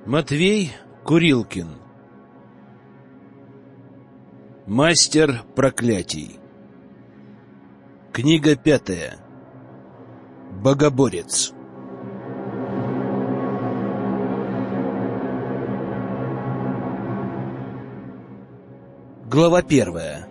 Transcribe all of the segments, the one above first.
Матвей Курилкин. Мастер проклятий. Книга 5. Богоборец. Глава 1.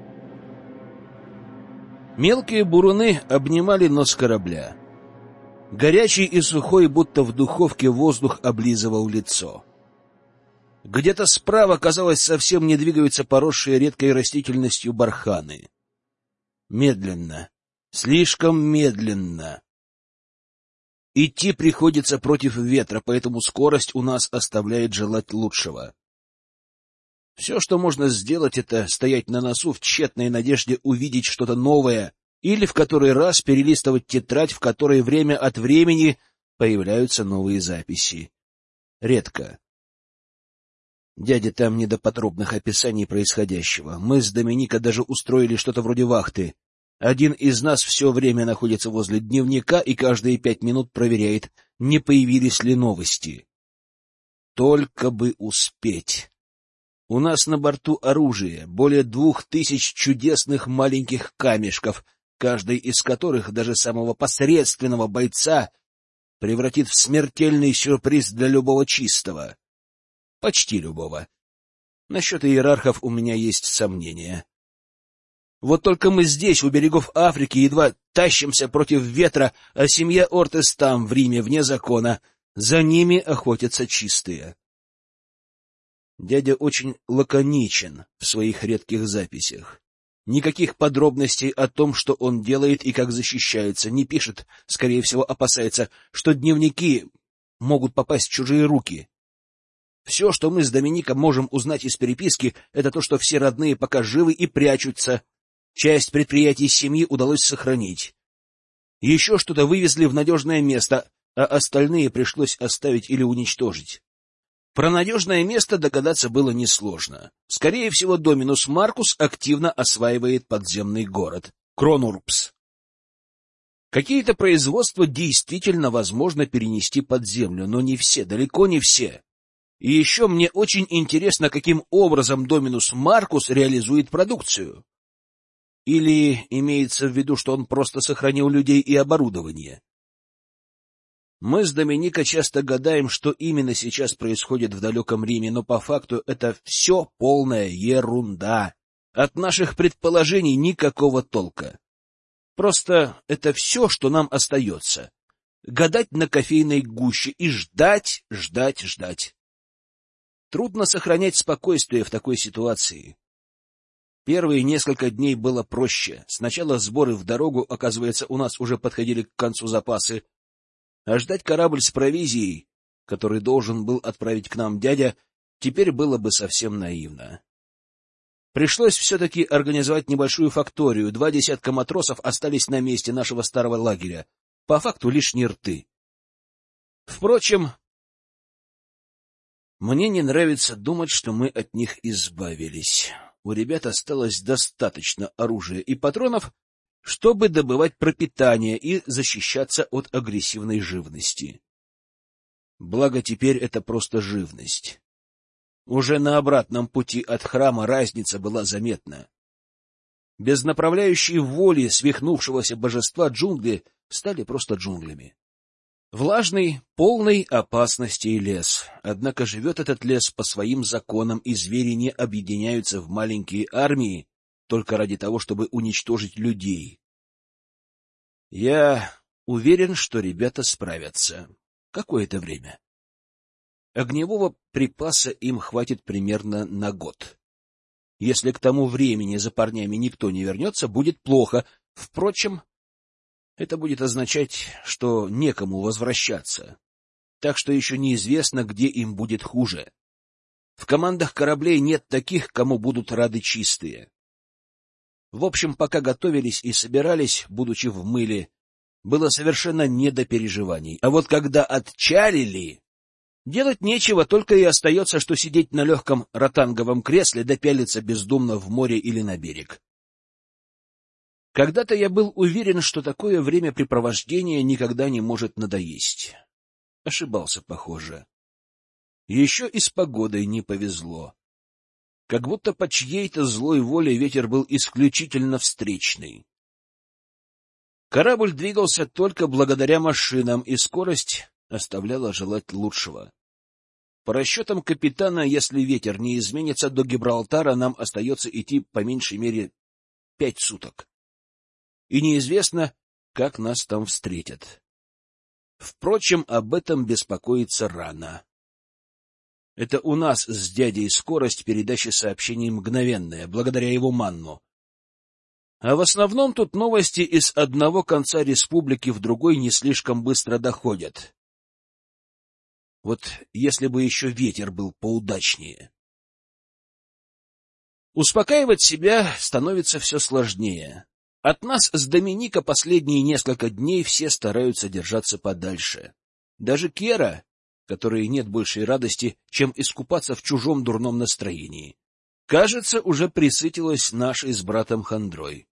Мелкие буруны обнимали нос корабля. Горячий и сухой, будто в духовке, воздух облизывал лицо. Где-то справа, казалось, совсем не двигаются поросшие редкой растительностью барханы. Медленно, слишком медленно. Идти приходится против ветра, поэтому скорость у нас оставляет желать лучшего. Все, что можно сделать, это стоять на носу в тщетной надежде увидеть что-то новое или в который раз перелистывать тетрадь, в которой время от времени появляются новые записи. Редко. Дяде там не до подробных описаний происходящего. Мы с Доминика даже устроили что-то вроде вахты. Один из нас все время находится возле дневника и каждые 5 минут проверяет, не появились ли новости. Только бы успеть. У нас на борту оружие, более 2000 чудесных маленьких камешков, каждый из которых даже самого посредственного бойца превратит в смертельный сюрприз для любого чистого. Почти любого. Насчет иерархов у меня есть сомнения. Вот только мы здесь, у берегов Африки, едва тащимся против ветра, а семья Ортес там, в Риме, вне закона. За ними охотятся чистые. Дядя очень лаконичен в своих редких записях. Никаких подробностей о том, что он делает и как защищается, не пишет, скорее всего, опасается, что дневники могут попасть в чужие руки. Все, что мы с Домиником можем узнать из переписки, это то, что все родные пока живы и прячутся. Часть предприятий семьи удалось сохранить. Еще что-то вывезли в надежное место, а остальные пришлось оставить или уничтожить. Про надежное место догадаться было несложно. Скорее всего, Доминус Маркус активно осваивает подземный город Кронурбс. Какие-то производства действительно возможно перенести под землю, но не все, далеко не все. И еще мне очень интересно, каким образом Доминус Маркус реализует продукцию. Или имеется в виду, что он просто сохранил людей и оборудование. Мы с Доминика часто гадаем, что именно сейчас происходит в далеком Риме, но по факту это все полная ерунда. От наших предположений никакого толка. Просто это все, что нам остается. Гадать на кофейной гуще и ждать, ждать, ждать. Трудно сохранять спокойствие в такой ситуации. Первые несколько дней было проще. Сначала сборы в дорогу, оказывается, у нас уже подходили к концу запасы. А ждать корабль с провизией, который должен был отправить к нам дядя, теперь было бы совсем наивно. Пришлось все-таки организовать небольшую факторию. 2 десятка матросов остались на месте нашего старого лагеря. По факту лишние рты. Впрочем, мне не нравится думать, что мы от них избавились. У ребят осталось достаточно оружия и патронов, чтобы добывать пропитание и защищаться от агрессивной живности. Благо, теперь это просто живность. Уже на обратном пути от храма разница была заметна. Без направляющей воли свихнувшегося божества джунгли стали просто джунглями. Влажный, полный опасностей лес. Однако живет этот лес по своим законам, и звери не объединяются в маленькие армии только ради того, чтобы уничтожить людей. Я уверен, что ребята справятся. Какое-то время. Огневого припаса им хватит примерно на год. Если к тому времени за парнями никто не вернется, будет плохо. Впрочем, это будет означать, что некому возвращаться. Так что еще неизвестно, где им будет хуже. В командах кораблей нет таких, кому будут рады чистые. В общем, пока готовились и собирались, будучи в мыле, было совершенно не до переживаний. А вот когда отчалили, делать нечего, только и остается, что сидеть на легком ротанговом кресле да пялиться бездумно в море или на берег. Когда-то я был уверен, что такое времяпрепровождение никогда не может надоесть. Ошибался, похоже. Еще и с погодой не повезло. Как будто по чьей-то злой воле ветер был исключительно встречный. Корабль двигался только благодаря машинам, и скорость оставляла желать лучшего. По расчетам капитана, если ветер не изменится, до Гибралтара нам остается идти по меньшей мере 5 суток. И неизвестно, как нас там встретят. Впрочем, об этом беспокоиться рано. Это у нас с дядей скорость передачи сообщений мгновенная, благодаря его манну. А в основном тут новости из одного конца республики в другой не слишком быстро доходят. Вот если бы еще ветер был поудачнее. Успокаивать себя становится все сложнее. От нас с Доминика последние несколько дней все стараются держаться подальше. Даже Кера, которой нет большей радости, чем искупаться в чужом дурном настроении, кажется, уже присытилась нашей с братом хандрой.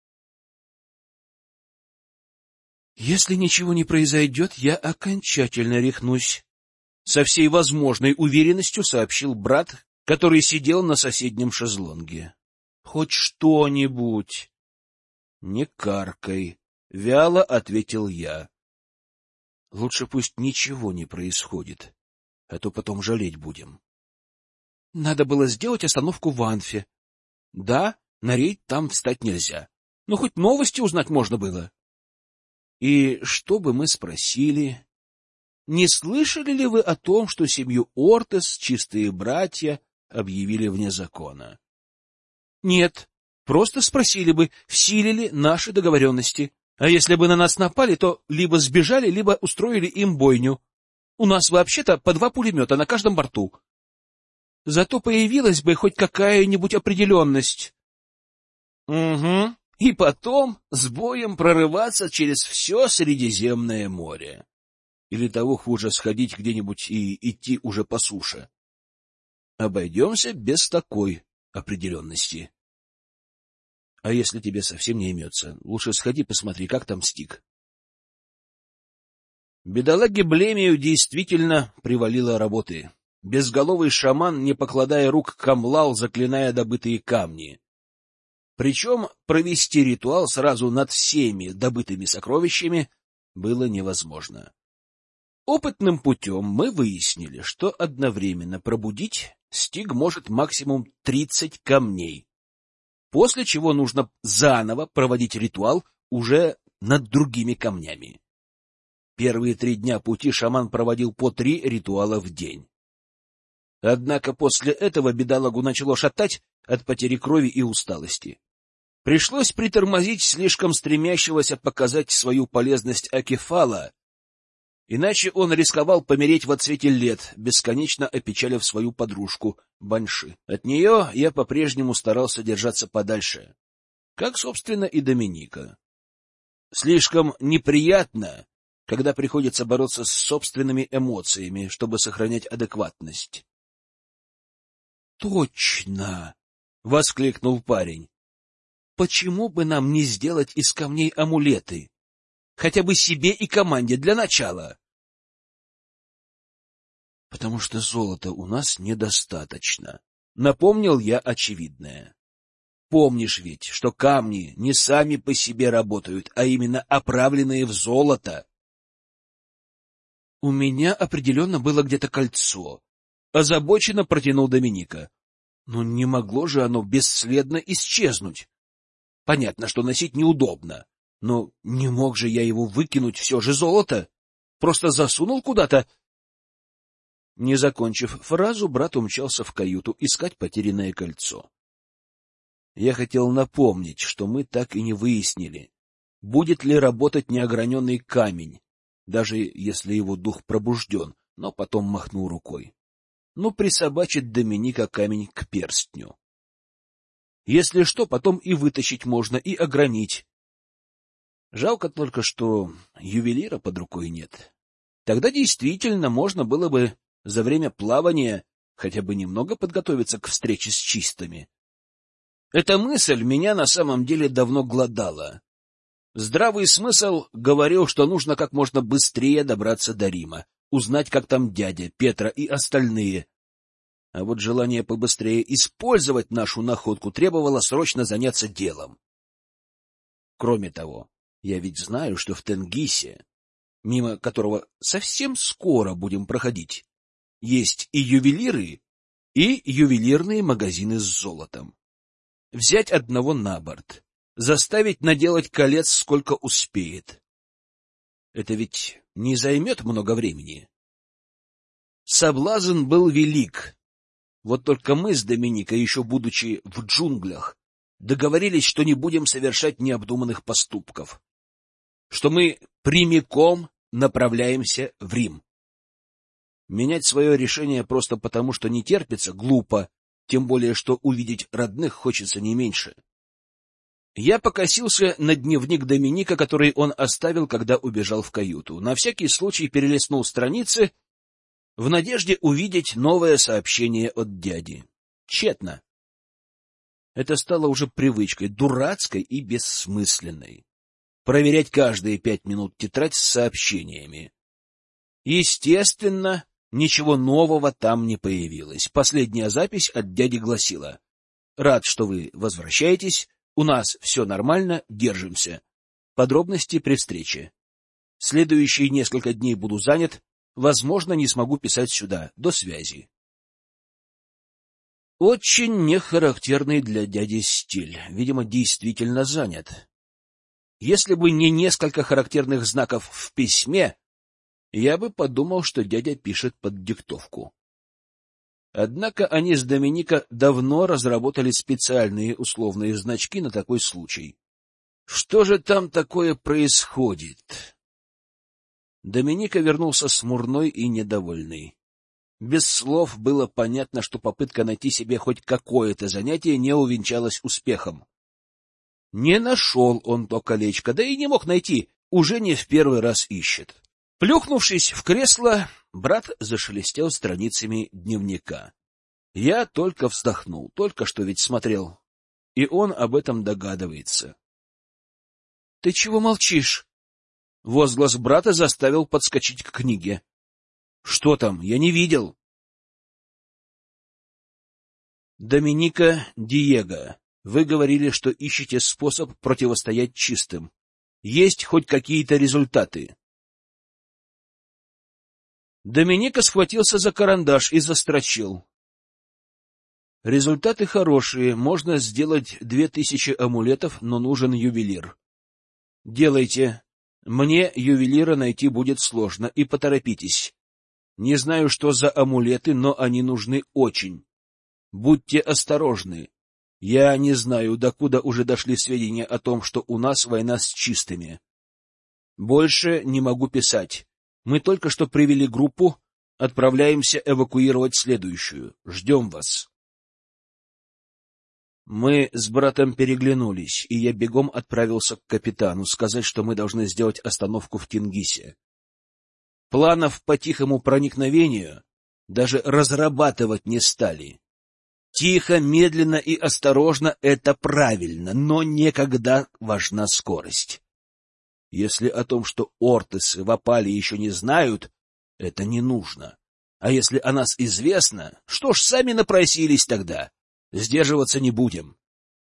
«Если ничего не произойдет, я окончательно рехнусь», — со всей возможной уверенностью сообщил брат, который сидел на соседнем шезлонге. «Хоть что-нибудь». «Не каркай», — вяло ответил я. «Лучше пусть ничего не происходит, а то потом жалеть будем». «Надо было сделать остановку в Анфе. Да, на рейд там встать нельзя, но хоть новости узнать можно было». «И что бы мы спросили? Не слышали ли вы о том, что семью Ортес, чистые братья, объявили вне закона?» «Нет, просто спросили бы, в силе ли наши договоренности. А если бы на нас напали, то либо сбежали, либо устроили им бойню. У нас вообще-то по 2 пулемета на каждом борту. Зато появилась бы хоть какая-нибудь определенность». «Угу. И потом с боем прорываться через все Средиземное море. Или того хуже, сходить где-нибудь и идти уже по суше. Обойдемся без такой определенности. А если тебе совсем не имется, лучше сходи посмотри, как там Стиг». Бедолаге Блемию действительно привалило работы. Безголовый шаман, не покладая рук, камлал, заклиная добытые камни. Причем провести ритуал сразу над всеми добытыми сокровищами было невозможно. Опытным путем мы выяснили, что одновременно пробудить Стиг может максимум 30 камней, после чего нужно заново проводить ритуал уже над другими камнями. Первые 3 дня пути шаман проводил по 3 ритуала в день. Однако после этого бедолагу начало шатать от потери крови и усталости. Пришлось притормозить слишком стремящегося показать свою полезность Акефала, иначе он рисковал помереть в отсвете лет, бесконечно опечалив свою подружку Банши. От нее я по-прежнему старался держаться подальше, как, собственно, и Доминика. Слишком неприятно, когда приходится бороться с собственными эмоциями, чтобы сохранять адекватность. «Точно!» — воскликнул парень. «Почему бы нам не сделать из камней амулеты? Хотя бы себе и команде для начала». «Потому что золота у нас недостаточно», — напомнил я очевидное. «Помнишь ведь, что камни не сами по себе работают, а именно оправленные в золото?» «У меня определенно было где-то кольцо», — озабоченно протянул Доминика. «Но не могло же оно бесследно исчезнуть. Понятно, что носить неудобно, но не мог же я его выкинуть, все же золото. Просто засунул куда-то». Не закончив фразу, брат умчался в каюту искать потерянное кольцо. Я хотел напомнить, что мы так и не выяснили, будет ли работать неограненный камень, даже если его дух пробужден, но потом махнул рукой. Ну, присобачит Доминика камень к перстню. Если что, потом и вытащить можно, и огранить. Жалко только, что ювелира под рукой нет. Тогда действительно можно было бы за время плавания хотя бы немного подготовиться к встрече с чистыми. Эта мысль меня на самом деле давно глодала. Здравый смысл говорил, что нужно как можно быстрее добраться до Рима, узнать, как там дядя, Петра и остальные. А вот желание побыстрее использовать нашу находку требовало срочно заняться делом. Кроме того, я ведь знаю, что в Тенгисе, мимо которого совсем скоро будем проходить, есть и ювелиры, и ювелирные магазины с золотом. Взять одного на борт, заставить наделать колец сколько успеет. Это ведь не займет много времени. Соблазн был велик. Вот только мы с Доминикой, еще будучи в джунглях, договорились, что не будем совершать необдуманных поступков, что мы прямиком направляемся в Рим. Менять свое решение просто потому, что не терпится, глупо, тем более, что увидеть родных хочется не меньше. Я покосился на дневник Доминика, который он оставил, когда убежал в каюту. На всякий случай перелистнул страницы в надежде увидеть новое сообщение от дяди. Тщетно. Это стало уже привычкой, дурацкой и бессмысленной. Проверять каждые 5 минут тетрадь с сообщениями. Естественно, ничего нового там не появилось. Последняя запись от дяди гласила: «Рад, что вы возвращаетесь. У нас все нормально, держимся. Подробности при встрече. Следующие несколько дней буду занят. Возможно, не смогу писать сюда. До связи». Очень нехарактерный для дяди стиль. Видимо, действительно занят. Если бы не несколько характерных знаков в письме, я бы подумал, что дядя пишет под диктовку. Однако они с Доминика давно разработали специальные условные значки на такой случай. Что же там такое происходит? Доминика вернулся смурной и недовольный. Без слов было понятно, что попытка найти себе хоть какое-то занятие не увенчалась успехом. Не нашел он то колечко, да и не мог найти, уже не в первый раз ищет. Плюхнувшись в кресло, брат зашелестел страницами дневника. Я только вздохнул, только что ведь смотрел, и он об этом догадывается. — Ты чего молчишь? Возглас брата заставил подскочить к книге. — Что там? Я не видел. Доминика Диего, вы говорили, что ищете способ противостоять чистым. Есть хоть какие-то результаты? Доминика схватился за карандаш и застрочил. Результаты хорошие, можно сделать 2000 амулетов, но нужен ювелир. Делайте. Мне ювелира найти будет сложно, и поторопитесь. Не знаю, что за амулеты, но они нужны очень. Будьте осторожны. Я не знаю, докуда уже дошли сведения о том, что у нас война с чистыми. Больше не могу писать. Мы только что привели группу, отправляемся эвакуировать следующую. Ждем вас. Мы с братом переглянулись, и я бегом отправился к капитану сказать, что мы должны сделать остановку в Тенгисе. Планов по тихому проникновению даже разрабатывать не стали. Тихо, медленно и осторожно — это правильно, но никогда важна скорость. Если о том, что Ортесы в опале еще не знают, это не нужно. А если о нас известно, что ж, сами напросились тогда. Сдерживаться не будем.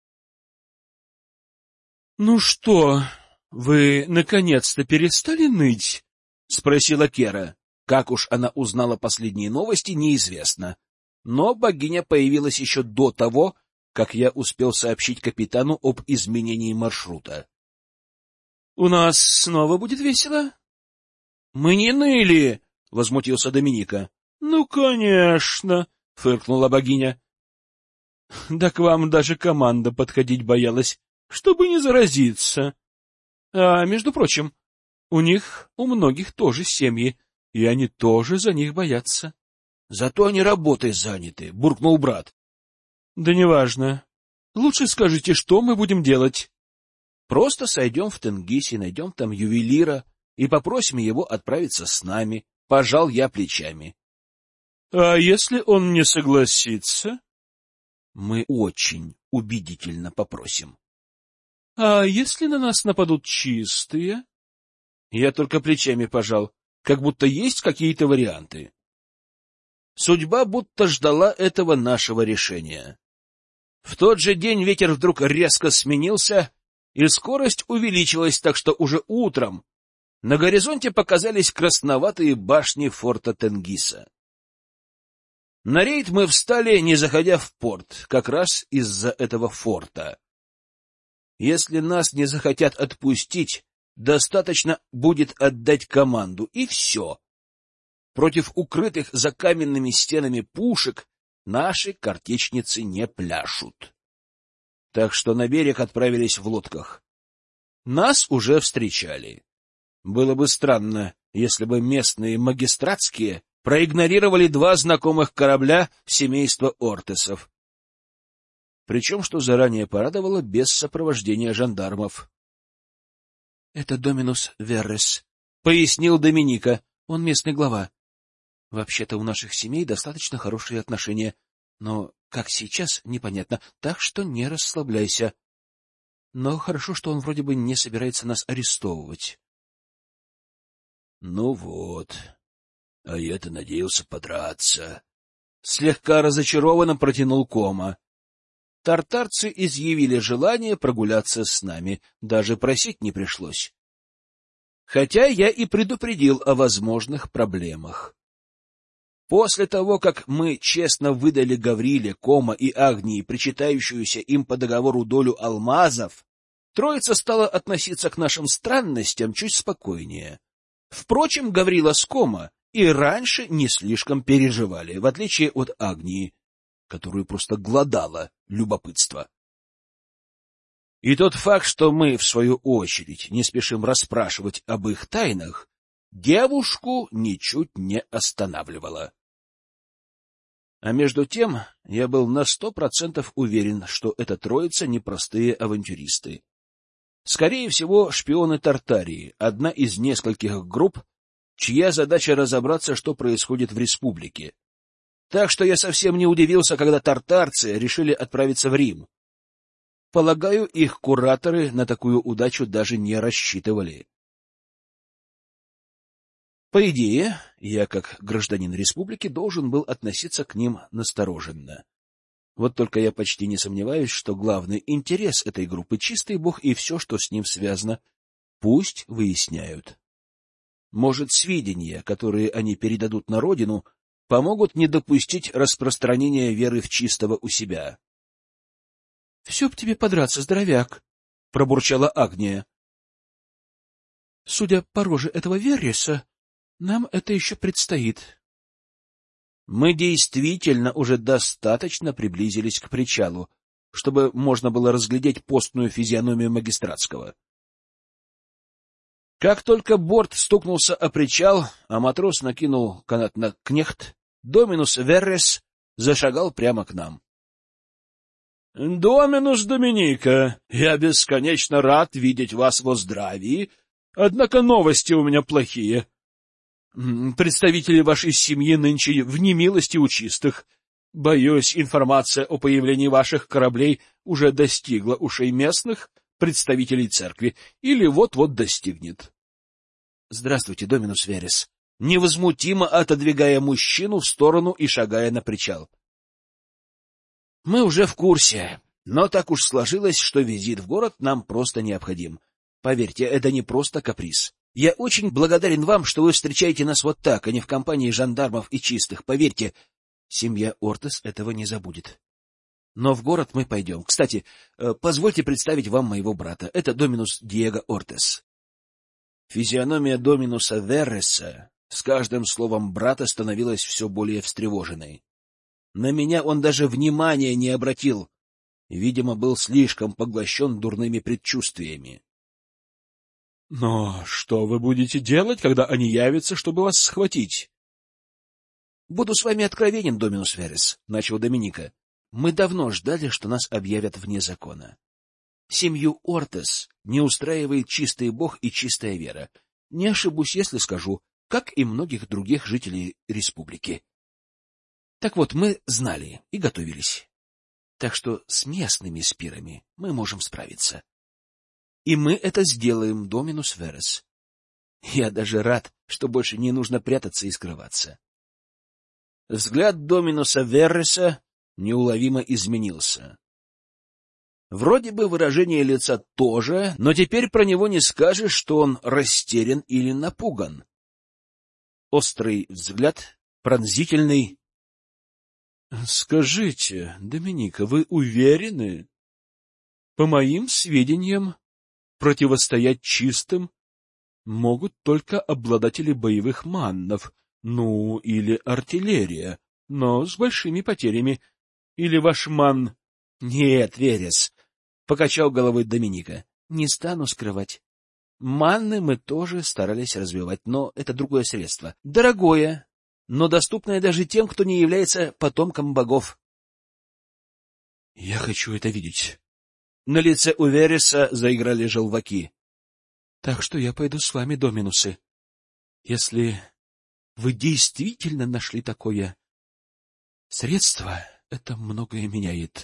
— Ну что, вы наконец-то перестали ныть? — спросила Кера. Как уж она узнала последние новости, неизвестно. Но богиня появилась еще до того, как я успел сообщить капитану об изменении маршрута. — У нас снова будет весело? — Мы не ныли! — возмутился Доминика. — Ну, конечно! — фыркнула богиня. — Да к вам даже команда подходить боялась, чтобы не заразиться. А, между прочим, у многих тоже семьи, и они тоже за них боятся. — Зато они работой заняты, — буркнул брат. — Да неважно. Лучше скажите, что мы будем делать. — Просто сойдем в Тенгисе, найдем там ювелира и попросим его отправиться с нами. Пожал я плечами. — А если он не согласится? — Мы очень убедительно попросим. — А если на нас нападут чистые? Я только плечами пожал. как будто есть какие-то варианты. Судьба будто ждала этого нашего решения. В тот же день ветер вдруг резко сменился, и скорость увеличилась, так что уже утром на горизонте показались красноватые башни форта Тенгиса. На рейд мы встали, не заходя в порт, как раз из-за этого форта. Если нас не захотят отпустить, достаточно будет отдать команду, и все. Против укрытых за каменными стенами пушек наши картечницы не пляшут. Так что на берег отправились в лодках. Нас уже встречали. Было бы странно, если бы местные магистратские проигнорировали два знакомых корабля семейства Ортесов. Причем, что заранее порадовало, без сопровождения жандармов. — Это Доминус Веррес, — пояснил Доминика. Он местный глава. Вообще-то у наших семей достаточно хорошие отношения, но как сейчас, непонятно, так что не расслабляйся. Но хорошо, что он вроде бы не собирается нас арестовывать. — Ну вот, а я-то надеялся подраться. Слегка разочарованно протянул Кома. Тартарцы изъявили желание прогуляться с нами, даже просить не пришлось. Хотя я и предупредил о возможных проблемах. После того, как мы честно выдали Гавриле, Кома и Агнии причитающуюся им по договору долю алмазов, троица стала относиться к нашим странностям чуть спокойнее. Впрочем, Гаврила с Кома и раньше не слишком переживали, в отличие от Агнии, которую просто глодало любопытство. И тот факт, что мы, в свою очередь, не спешим расспрашивать об их тайнах, девушку ничуть не останавливало. А между тем я был на 100% уверен, что эта троица непростые авантюристы. Скорее всего, шпионы Тартарии, одна из нескольких групп, чья задача разобраться, что происходит в республике. Так что я совсем не удивился, когда тартарцы решили отправиться в Рим. Полагаю, их кураторы на такую удачу даже не рассчитывали. По идее, я, как гражданин республики, должен был относиться к ним настороженно. Вот только я почти не сомневаюсь, что главный интерес этой группы — чистый бог и все, что с ним связано, пусть выясняют. Может, сведения, которые они передадут на родину, помогут не допустить распространения веры в чистого у себя. — Все б тебе подраться, здоровяк, — пробурчала Агния. — Судя по роже этого Верреса, нам это еще предстоит. Мы действительно уже достаточно приблизились к причалу, чтобы можно было разглядеть постную физиономию магистратского. Как только борт стукнулся о причал, а матрос накинул канат на кнехт, Доминус Веррес зашагал прямо к нам. — Доминус Доминика, я бесконечно рад видеть вас во здравии, однако новости у меня плохие. Представители вашей семьи нынче в немилости у чистых. Боюсь, информация о появлении ваших кораблей уже достигла ушей местных представителей церкви или вот-вот достигнет. — Здравствуйте, Доминус Веррес. Невозмутимо отодвигая мужчину в сторону и шагая на причал. — Мы уже в курсе, но так уж сложилось, что визит в город нам просто необходим. Поверьте, это не просто каприз. Я очень благодарен вам, что вы встречаете нас вот так, а не в компании жандармов и чистых. Поверьте, семья Ортес этого не забудет. Но в город мы пойдем. Кстати, позвольте представить вам моего брата. Это Доминус Диего Ортес. Физиономия Доминуса Верреса с каждым словом брата становилась все более встревоженной. На меня он даже внимания не обратил. Видимо, был слишком поглощен дурными предчувствиями. — Но что вы будете делать, когда они явятся, чтобы вас схватить? — Буду с вами откровенен, Доминус Веррес, — начал Доминика. — Мы давно ждали, что нас объявят вне закона. Семью Ортес не устраивает чистый бог и чистая вера. Не ошибусь, если скажу, как и многих других жителей республики. Так вот, мы знали и готовились. Так что с местными спирами мы можем справиться. И мы это сделаем, Доминус Веррес. Я даже рад, что больше не нужно прятаться и скрываться. Взгляд Доминуса Верреса неуловимо изменился. Вроде бы выражение лица тоже, но теперь про него не скажешь, что он растерян или напуган. Острый взгляд, пронзительный. — Скажите, Доминика, вы уверены? По моим сведениям, противостоять чистым могут только обладатели боевых маннов, ну, или артиллерия, но с большими потерями. Или ваш ман... — Нет, Верес, — покачал головой Доминика, — не стану скрывать. Манны мы тоже старались развивать, но это другое средство. Дорогое, но доступное даже тем, кто не является потомком богов. — Я хочу это видеть. На лице у Вереса заиграли желваки. — Так что я пойду с вами, Доминусы. Если вы действительно нашли такое средство, это многое меняет.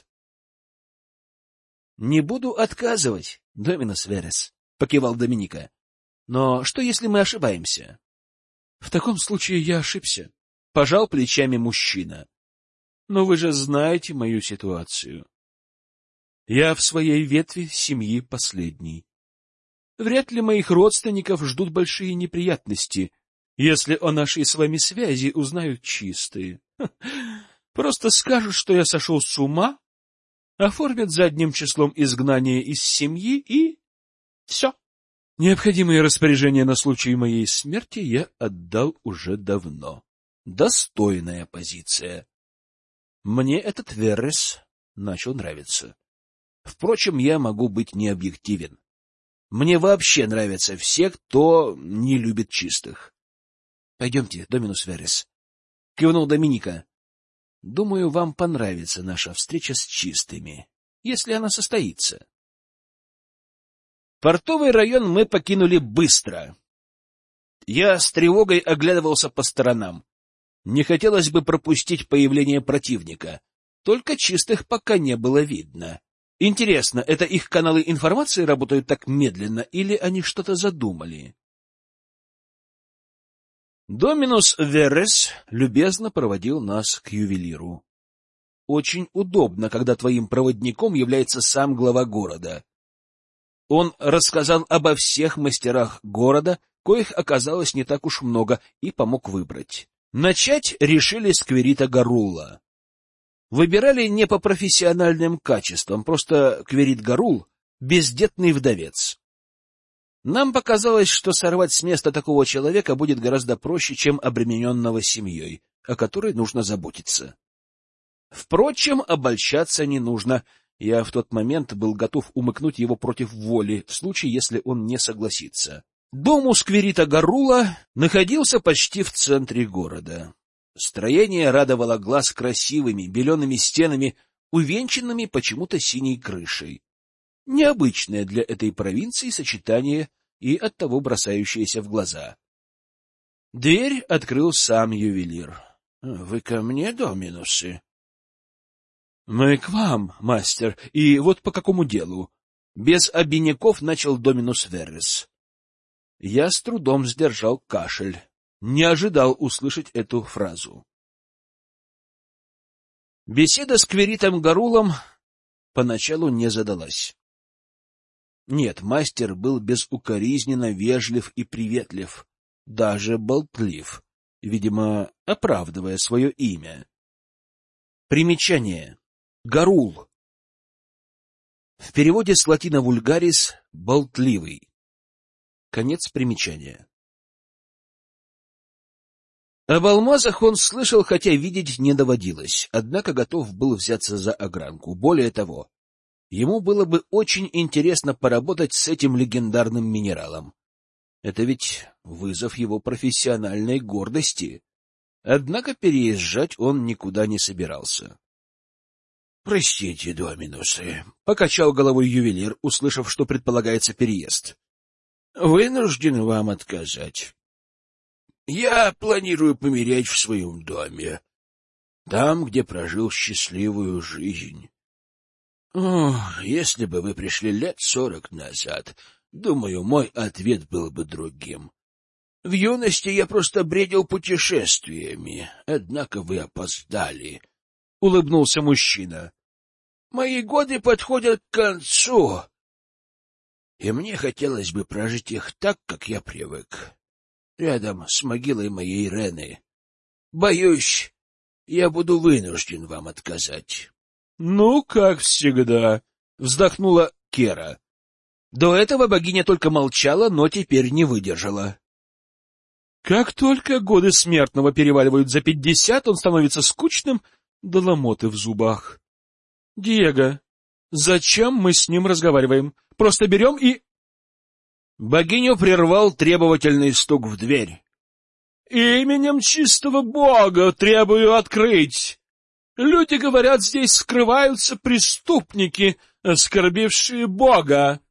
— Не буду отказывать, Доминус Верес, — покивал Доминика. — Но что, если мы ошибаемся? — В таком случае я ошибся, — пожал плечами мужчина. — Но вы же знаете мою ситуацию. Я в своей ветви семьи последний. Вряд ли моих родственников ждут большие неприятности, если о нашей с вами связи узнают чистые. Просто скажут, что я сошел с ума, оформят задним числом изгнание из семьи и... все. Необходимые распоряжения на случай моей смерти я отдал уже давно. Достойная позиция. Мне этот Веррес начал нравиться. Впрочем, я могу быть необъективен. Мне вообще нравятся все, кто не любит чистых. — Пойдемте, Доминус Веррес, — кивнул Доминика. — Думаю, вам понравится наша встреча с чистыми, если она состоится. Портовый район мы покинули быстро. Я с тревогой оглядывался по сторонам. Не хотелось бы пропустить появление противника, только чистых пока не было видно. Интересно, это их каналы информации работают так медленно, или они что-то задумали? Доминус Веррес любезно проводил нас к ювелиру. Очень удобно, когда твоим проводником является сам глава города. Он рассказал обо всех мастерах города, коих оказалось не так уж много, и помог выбрать. Начать решили с Кверита Гарула. Выбирали не по профессиональным качествам, просто Кверит Гарул — бездетный вдовец. Нам показалось, что сорвать с места такого человека будет гораздо проще, чем обремененного семьей, о которой нужно заботиться. Впрочем, обольщаться не нужно. Я в тот момент был готов умыкнуть его против воли, в случае, если он не согласится. Дом у Скверита Гарула находился почти в центре города. Строение радовало глаз красивыми белеными стенами, увенчанными почему-то синей крышей. Необычное для этой провинции сочетание и оттого бросающееся в глаза. Дверь открыл сам ювелир. — Вы ко мне, Доминусы? — Мы к вам, мастер, и вот по какому делу. Без обиняков начал Доминус Веррес. Я с трудом сдержал кашель. Не ожидал услышать эту фразу. Беседа с Кверитом Гарулом поначалу не задалась. Нет, мастер был безукоризненно вежлив и приветлив, даже болтлив, видимо, оправдывая свое имя. Примечание. Гарул. В переводе с латино вульгарис — болтливый. Конец примечания. Об алмазах он слышал, хотя видеть не доводилось, однако готов был взяться за огранку. Более того, ему было бы очень интересно поработать с этим легендарным минералом. Это ведь вызов его профессиональной гордости. Однако переезжать он никуда не собирался. — Простите, Доминусы, — покачал головой ювелир, услышав, что предполагается переезд. — Вынужден вам отказать. Я планирую помереть в своем доме, там, где прожил счастливую жизнь. Ох, если бы вы пришли лет 40 назад, думаю, мой ответ был бы другим. В юности я просто бредил путешествиями, однако вы опоздали, — улыбнулся мужчина. Мои годы подходят к концу, и мне хотелось бы прожить их так, как я привык, рядом с могилой моей Рены. Боюсь, я буду вынужден вам отказать. — Ну, как всегда, — вздохнула Кера. До этого богиня только молчала, но теперь не выдержала. Как только годы смертного переваливают за 50, он становится скучным до ломоты в зубах. — Диего, зачем мы с ним разговариваем? Просто берем и... Богиню прервал требовательный стук в дверь. — Именем чистого бога требую открыть. Люди говорят, здесь скрываются преступники, оскорбившие бога.